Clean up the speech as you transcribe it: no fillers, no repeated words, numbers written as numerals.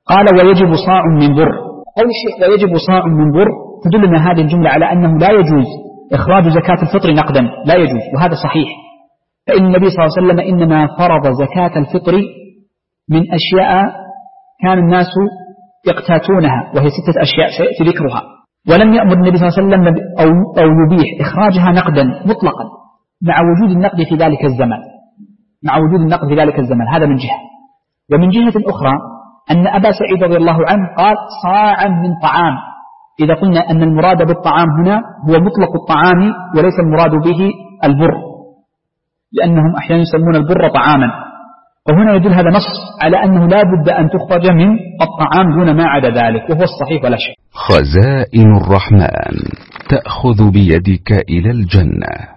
قال ويجب صاع من بر، أول شيء ويجب صاع من بر تدلنا هذه الجملة على أنه لا يجوز إخراج زكاة الفطر نقدا، لا يجوز، وهذا صحيح. فإن النبي صلى الله عليه وسلم إنما فرض زكاة الفطر من أشياء كان الناس يقتاتونها، وهي 6 أشياء سيأتي ذكرها، ولم يأمر النبي صلى الله عليه وسلم أو يبيح إخراجها نقدا مطلقا مع وجود النقد في ذلك الزمان، مع وجود النقد في ذلك الزمان. هذا من جهة. ومن جهة أخرى أن أبا سعيد رضي الله عنه قال صاعا من طعام، إذا قلنا أن المراد بالطعام هنا هو مطلق الطعام وليس المراد به البر، لأنهم أحيانا يسمون البر طعاما، وهنا يدل هذا نص على أنه لا بد أن تخرج من الطعام دون ما عدا ذلك، وهو الصحيح ولا شك. خزائن الرحمن تأخذ بيدك إلى الجنة.